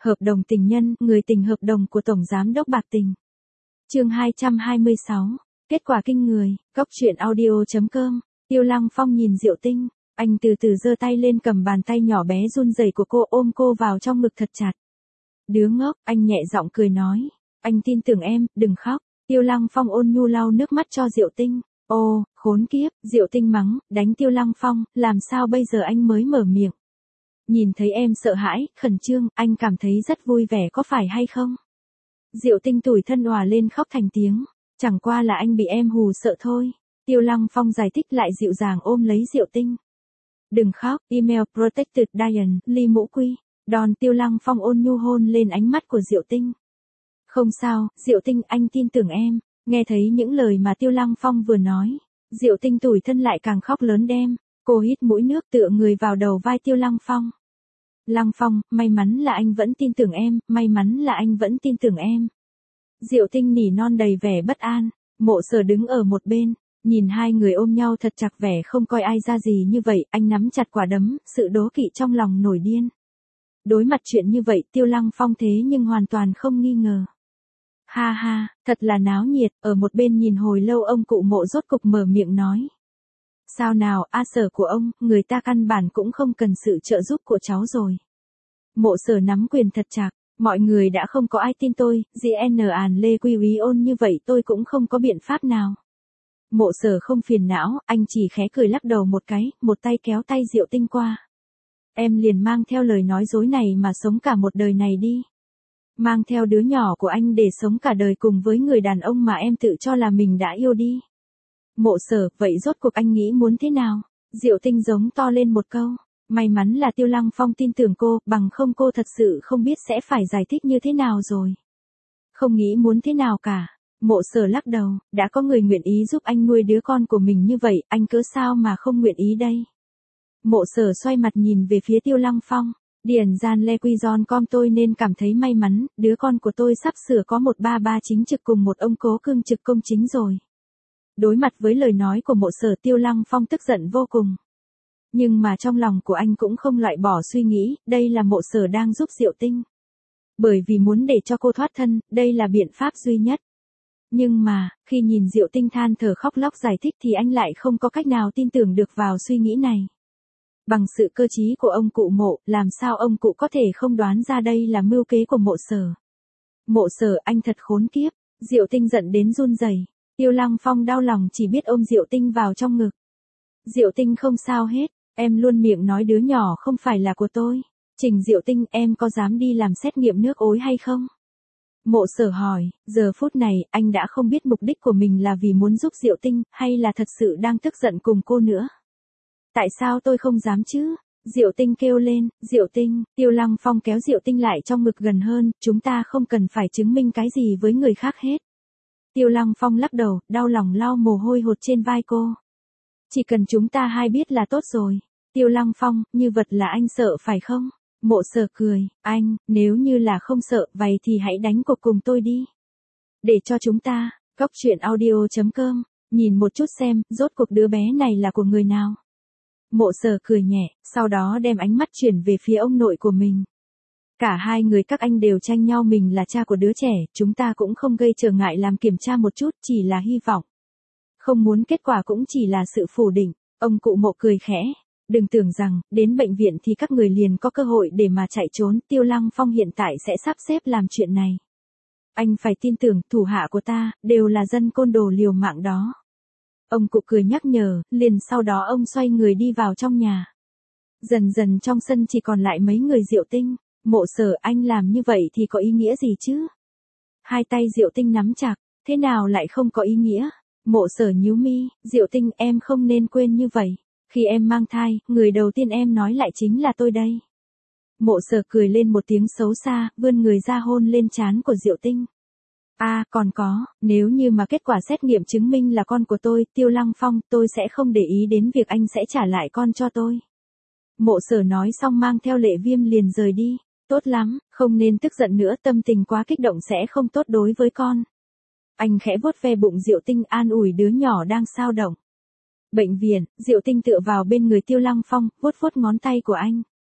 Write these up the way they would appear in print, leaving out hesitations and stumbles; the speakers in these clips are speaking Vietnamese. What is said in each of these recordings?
Hợp đồng tình nhân, người tình hợp đồng của Tổng Giám đốc Bạc Tình. Chương 226. Kết quả kinh người, Cóc truyện audio.com. Tiêu Lăng Phong nhìn Diệu Tinh, anh từ từ giơ tay lên cầm bàn tay nhỏ bé run rẩy của cô, ôm cô vào trong ngực thật chặt. Đứa ngốc, anh nhẹ giọng cười nói, anh tin tưởng em, đừng khóc. Tiêu Lăng Phong ôn nhu lau nước mắt cho Diệu Tinh. Ô, khốn kiếp, Diệu Tinh mắng, đánh Tiêu Lăng Phong, làm sao bây giờ anh mới mở miệng. Nhìn thấy em sợ hãi, khẩn trương, anh cảm thấy rất vui vẻ có phải hay không? Diệu Tinh tủi thân òa lên khóc thành tiếng, chẳng qua là anh bị em hù sợ thôi. Tiêu Lăng Phong giải thích lại dịu dàng ôm lấy Diệu Tinh. Đừng khóc, email protected Diane, Ly Mũ Quy. Đòn Tiêu Lăng Phong ôn nhu hôn lên ánh mắt của Diệu Tinh. Không sao, Diệu Tinh, anh tin tưởng em. Nghe thấy những lời mà Tiêu Lăng Phong vừa nói, Diệu Tinh tủi thân lại càng khóc lớn đêm. Cô hít mũi nước tựa người vào đầu vai Tiêu Lăng Phong. Lăng Phong, may mắn là anh vẫn tin tưởng em, may mắn là anh vẫn tin tưởng em. Diệu Tinh nỉ non đầy vẻ bất an, Mộ Sở đứng ở một bên, nhìn hai người ôm nhau thật chặt vẻ không coi ai ra gì như vậy, anh nắm chặt quả đấm, sự đố kỵ trong lòng nổi điên. Đối mặt chuyện như vậy Tiêu Lăng Phong thế nhưng hoàn toàn không nghi ngờ. Ha ha, thật là náo nhiệt, ở một bên nhìn hồi lâu ông cụ Mộ rốt cục mở miệng nói. Sao nào, Sở của ông, người ta căn bản cũng không cần sự trợ giúp của cháu rồi. Mộ Sở nắm quyền thật chặt, mọi người đã không có ai tin tôi, GN Àn Lê Quy Úy ôn như vậy tôi cũng không có biện pháp nào. Mộ Sở không phiền não, anh chỉ khẽ cười lắc đầu một cái, một tay kéo tay Diệu Tinh qua. Em liền mang theo lời nói dối này mà sống cả một đời này đi. Mang theo đứa nhỏ của anh để sống cả đời cùng với người đàn ông mà em tự cho là mình đã yêu đi. Mộ Sở, vậy rốt cuộc anh nghĩ muốn thế nào? Diệu Tinh giống to lên một câu. May mắn là Tiêu Lăng Phong tin tưởng cô, bằng không cô thật sự không biết sẽ phải giải thích như thế nào rồi. Không nghĩ muốn thế nào cả. Mộ Sở lắc đầu, đã có người nguyện ý giúp anh nuôi đứa con của mình như vậy, anh cớ sao mà không nguyện ý đây? Mộ Sở xoay mặt nhìn về phía Tiêu Lăng Phong. Điển gian Le Quy Giòn com tôi nên cảm thấy may mắn, đứa con của tôi sắp sửa có một ba ba chính trực cùng một ông cố cương trực công chính rồi. Đối mặt với lời nói của Mộ Sở Tiêu Lăng Phong tức giận vô cùng. Nhưng mà trong lòng của anh cũng không loại bỏ suy nghĩ, đây là Mộ Sở đang giúp Diệu Tinh. Bởi vì muốn để cho cô thoát thân, đây là biện pháp duy nhất. Nhưng mà, khi nhìn Diệu Tinh than thở khóc lóc giải thích thì anh lại không có cách nào tin tưởng được vào suy nghĩ này. Bằng sự cơ trí của ông cụ Mộ, làm sao ông cụ có thể không đoán ra đây là mưu kế của Mộ Sở. Mộ Sở, anh thật khốn kiếp. Diệu Tinh giận đến run rẩy. Tiêu Lăng Phong đau lòng chỉ biết ôm Diệu Tinh vào trong ngực. Diệu Tinh không sao hết, em luôn miệng nói đứa nhỏ không phải là của tôi. Trình Diệu Tinh, em có dám đi làm xét nghiệm nước ối hay không? Mộ Sở hỏi, giờ phút này anh đã không biết mục đích của mình là vì muốn giúp Diệu Tinh hay là thật sự đang tức giận cùng cô nữa. Tại sao tôi không dám chứ? Diệu Tinh kêu lên, Diệu Tinh, Tiêu Lăng Phong kéo Diệu Tinh lại trong ngực gần hơn, chúng ta không cần phải chứng minh cái gì với người khác hết. Tiêu Lăng Phong lắc đầu, đau lòng lau mồ hôi hột trên vai cô. Chỉ cần chúng ta hai biết là tốt rồi. Tiêu Lăng Phong, như vật là anh sợ phải không? Mộ Sở cười, anh, nếu như là không sợ, vậy thì hãy đánh cuộc cùng tôi đi. Để cho chúng ta, Cóc truyện audio.com, nhìn một chút xem, rốt cuộc đứa bé này là của người nào. Mộ Sở cười nhẹ, sau đó đem ánh mắt chuyển về phía ông nội của mình. Cả hai người các anh đều tranh nhau mình là cha của đứa trẻ, chúng ta cũng không gây trở ngại làm kiểm tra một chút, chỉ là hy vọng. Không muốn kết quả cũng chỉ là sự phủ định, ông cụ Mộ cười khẽ. Đừng tưởng rằng, đến bệnh viện thì các người liền có cơ hội để mà chạy trốn, Tiêu Lăng Phong hiện tại sẽ sắp xếp làm chuyện này. Anh phải tin tưởng, thủ hạ của ta, đều là dân côn đồ liều mạng đó. Ông cụ cười nhắc nhở, liền sau đó ông xoay người đi vào trong nhà. Dần dần trong sân chỉ còn lại mấy người Diệu Tinh. Mộ Sở, anh làm như vậy thì có ý nghĩa gì chứ? Hai tay Diệu Tinh nắm chặt, thế nào lại không có ý nghĩa? Mộ Sở nhíu mi, Diệu Tinh em không nên quên như vậy. Khi em mang thai, người đầu tiên em nói lại chính là tôi đây. Mộ Sở cười lên một tiếng xấu xa, vươn người ra hôn lên trán của Diệu Tinh. Còn có, nếu như mà kết quả xét nghiệm chứng minh là con của tôi, Tiêu Lăng Phong, tôi sẽ không để ý đến việc anh sẽ trả lại con cho tôi. Mộ Sở nói xong mang theo Lệ Viêm liền rời đi. Tốt lắm, không nên tức giận nữa, tâm tình quá kích động sẽ không tốt đối với con. Anh khẽ vuốt ve bụng Diệu Tinh an ủi đứa nhỏ đang xao động. Bệnh viện, Diệu Tinh tựa vào bên người Tiêu Lăng Phong, vuốt vuốt ngón tay của anh.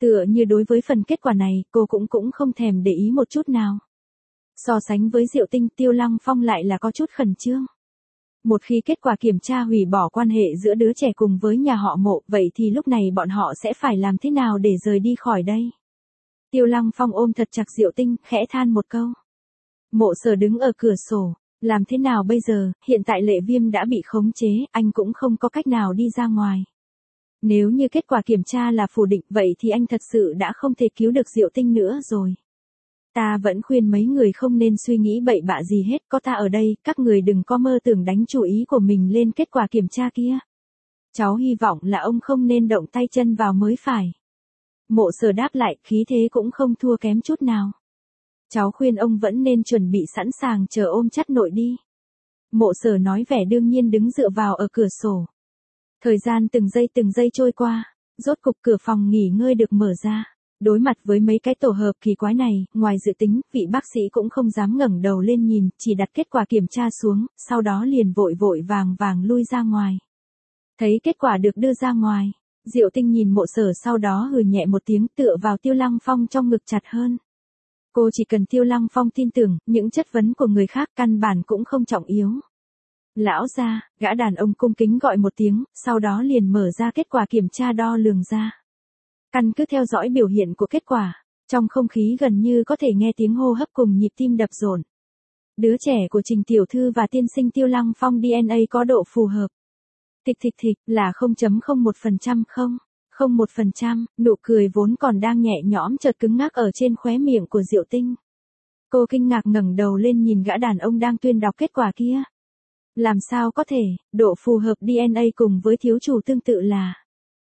Tựa như đối với phần kết quả này, cô cũng không thèm để ý một chút nào. So sánh với Diệu Tinh, Tiêu Lăng Phong lại là có chút khẩn trương. Một khi kết quả kiểm tra hủy bỏ quan hệ giữa đứa trẻ cùng với nhà họ Mộ, vậy thì lúc này bọn họ sẽ phải làm thế nào để rời đi khỏi đây? Tiêu Lăng Phong ôm thật chặt Diệu Tinh, khẽ than một câu. Mộ Sở đứng ở cửa sổ, làm thế nào bây giờ, hiện tại Lệ Viêm đã bị khống chế, anh cũng không có cách nào đi ra ngoài. Nếu như kết quả kiểm tra là phủ định, vậy thì anh thật sự đã không thể cứu được Diệu Tinh nữa rồi. Ta vẫn khuyên mấy người không nên suy nghĩ bậy bạ gì hết, có ta ở đây, các người đừng có mơ tưởng đánh chủ ý của mình lên kết quả kiểm tra kia. Cháu hy vọng là ông không nên động tay chân vào mới phải. Mộ Sở đáp lại, khí thế cũng không thua kém chút nào. Cháu khuyên ông vẫn nên chuẩn bị sẵn sàng chờ ôm chắt nội đi. Mộ Sở nói vẻ đương nhiên đứng dựa vào ở cửa sổ. Thời gian từng giây trôi qua, rốt cục cửa phòng nghỉ ngơi được mở ra. Đối mặt với mấy cái tổ hợp kỳ quái này, ngoài dự tính, vị bác sĩ cũng không dám ngẩng đầu lên nhìn, chỉ đặt kết quả kiểm tra xuống, sau đó liền vội vàng lui ra ngoài. Thấy kết quả được đưa ra ngoài, Diệu Tinh nhìn Mộ Sở sau đó hừ nhẹ một tiếng tựa vào Tiêu Lăng Phong trong ngực chặt hơn. Cô chỉ cần Tiêu Lăng Phong tin tưởng, những chất vấn của người khác căn bản cũng không trọng yếu. Lão gia, gã đàn ông cung kính gọi một tiếng, sau đó liền mở ra kết quả kiểm tra đo lường ra. Căn cứ theo dõi biểu hiện của kết quả, trong không khí gần như có thể nghe tiếng hô hấp cùng nhịp tim đập dồn. Đứa trẻ của Trình tiểu thư và tiên sinh Tiêu Lăng Phong DNA có độ phù hợp. Thịch là 0.01% không. 0,1%, nụ cười vốn còn đang nhẹ nhõm chợt cứng ngắc ở trên khóe miệng của Diệu Tinh. Cô kinh ngạc ngẩng đầu lên nhìn gã đàn ông đang tuyên đọc kết quả kia. Làm sao có thể, độ phù hợp DNA cùng với thiếu chủ tương tự là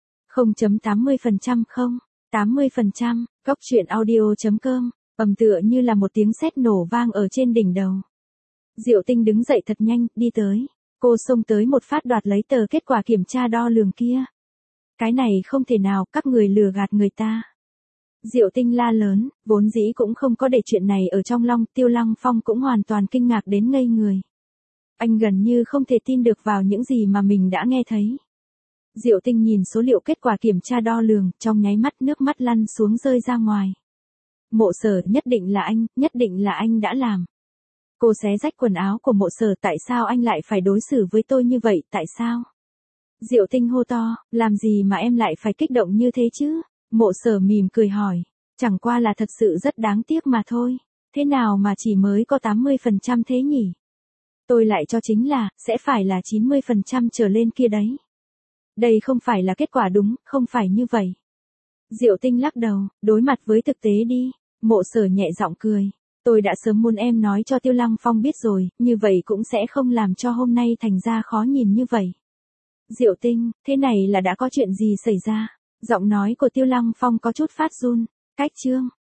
0.80% không, 80%, Góc truyện audio.com, tựa như là một tiếng sét nổ vang ở trên đỉnh đầu. Diệu Tinh đứng dậy thật nhanh, đi tới. Cô xông tới một phát đoạt lấy tờ kết quả kiểm tra đo lường kia. Cái này không thể nào, các người lừa gạt người ta. Diệu Tinh la lớn, vốn dĩ cũng không có để chuyện này ở trong lòng, Tiêu Lăng Phong cũng hoàn toàn kinh ngạc đến ngây người. Anh gần như không thể tin được vào những gì mà mình đã nghe thấy. Diệu Tinh nhìn số liệu kết quả kiểm tra đo lường, trong nháy mắt nước mắt lăn xuống rơi ra ngoài. Mộ Sở, nhất định là anh đã làm. Cô xé rách quần áo của Mộ Sở, tại sao anh lại phải đối xử với tôi như vậy, tại sao? Diệu Tinh hô to, làm gì mà em lại phải kích động như thế chứ? Mộ Sở mỉm cười hỏi, chẳng qua là thật sự rất đáng tiếc mà thôi. Thế nào mà chỉ mới có 80% thế nhỉ? Tôi lại cho chính là, sẽ phải là 90% trở lên kia đấy. Đây không phải là kết quả đúng, không phải như vậy. Diệu Tinh lắc đầu, đối mặt với thực tế đi. Mộ Sở nhẹ giọng cười. Tôi đã sớm muốn em nói cho Tiêu Lăng Phong biết rồi, như vậy cũng sẽ không làm cho hôm nay thành ra khó nhìn như vậy. Diệu Tinh, thế này là đã có chuyện gì xảy ra? Giọng nói của Tiêu Lăng Phong có chút phát run. Cách chương